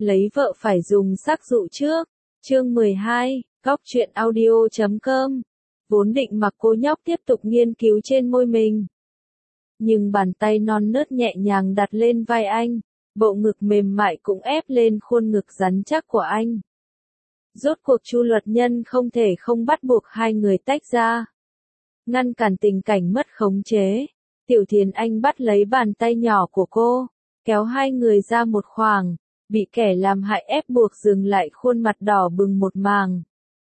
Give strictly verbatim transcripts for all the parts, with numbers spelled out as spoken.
lấy vợ phải dùng sắc dụ trước. Chương mười hai, Góc truyện audio chấm com. Vốn định mặc cô nhóc tiếp tục nghiên cứu trên môi mình. Nhưng bàn tay non nớt nhẹ nhàng đặt lên vai anh, bộ ngực mềm mại cũng ép lên khuôn ngực rắn chắc của anh. Rốt cuộc Chu Luật Nhân không thể không bắt buộc hai người tách ra. Ngăn cản tình cảnh mất khống chế, Tiểu Thiến Anh bắt lấy bàn tay nhỏ của cô, kéo hai người ra một khoảng, bị kẻ làm hại ép buộc dừng lại, khuôn mặt đỏ bừng một màng.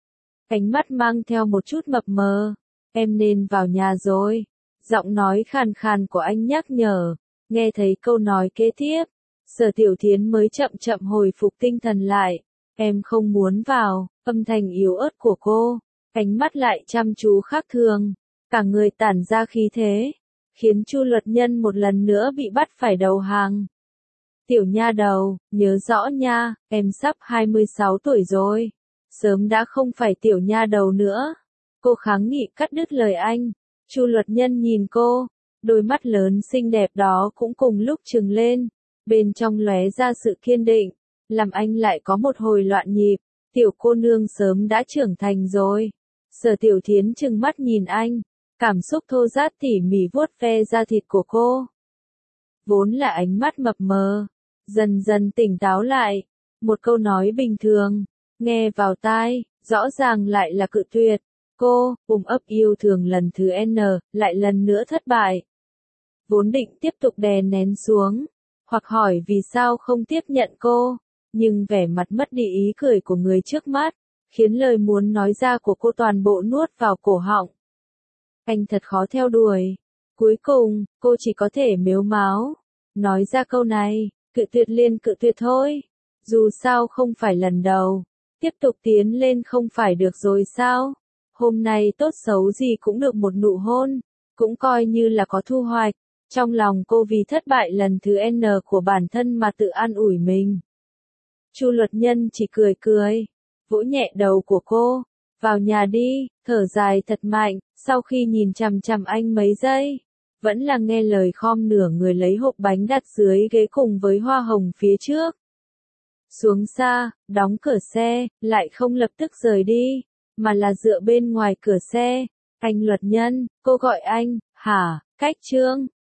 Ánh mắt mang theo một chút mập mờ, em nên vào nhà rồi. Giọng nói khàn khàn của anh nhắc nhở. Nghe thấy câu nói kế tiếp, Sở Tiểu Thiến mới chậm chậm hồi phục tinh thần lại. Em không muốn vào. Âm thanh yếu ớt của cô, ánh mắt lại chăm chú khác thường, cả người tản ra khí thế, khiến Chu Luật Nhân một lần nữa bị bắt phải đầu hàng. Tiểu nha đầu, nhớ rõ nha, em sắp hai mươi sáu tuổi rồi, sớm đã không phải tiểu nha đầu nữa. Cô kháng nghị cắt đứt lời anh. Chu Luật Nhân nhìn cô, đôi mắt lớn xinh đẹp đó cũng cùng lúc trừng lên, bên trong lóe ra sự kiên định, làm anh lại có một hồi loạn nhịp. Tiểu cô nương sớm đã trưởng thành rồi. Sở Tiểu Thiến trừng mắt nhìn anh, cảm xúc thô ráp tỉ mỉ vuốt ve da thịt của cô. Vốn là ánh mắt mập mờ, dần dần tỉnh táo lại. Một câu nói bình thường, nghe vào tai, rõ ràng lại là cự tuyệt. Cô, ôm ấp yêu thương lần thứ N, lại lần nữa thất bại. Vốn định tiếp tục đè nén xuống, hoặc hỏi vì sao không tiếp nhận cô, nhưng vẻ mặt mất đi ý cười của người trước mắt, khiến lời muốn nói ra của cô toàn bộ nuốt vào cổ họng. Anh thật khó theo đuổi. Cuối cùng, cô chỉ có thể mếu máo, nói ra câu này, cự tuyệt liền cự tuyệt thôi. Dù sao không phải lần đầu, tiếp tục tiến lên không phải được rồi sao? Hôm nay tốt xấu gì cũng được một nụ hôn, cũng coi như là có thu hoạch. Trong lòng cô vì thất bại lần thứ N của bản thân mà tự an ủi mình. Chu Luật Nhân chỉ cười cười, vỗ nhẹ đầu của cô, vào nhà đi, thở dài thật mạnh, sau khi nhìn chằm chằm anh mấy giây, vẫn là nghe lời khom nửa người lấy hộp bánh đặt dưới ghế cùng với hoa hồng phía trước. Xuống xa, đóng cửa xe, lại không lập tức rời đi, mà là dựa bên ngoài cửa xe. Anh Luật Nhân, cô gọi anh, hả, Cách Trương.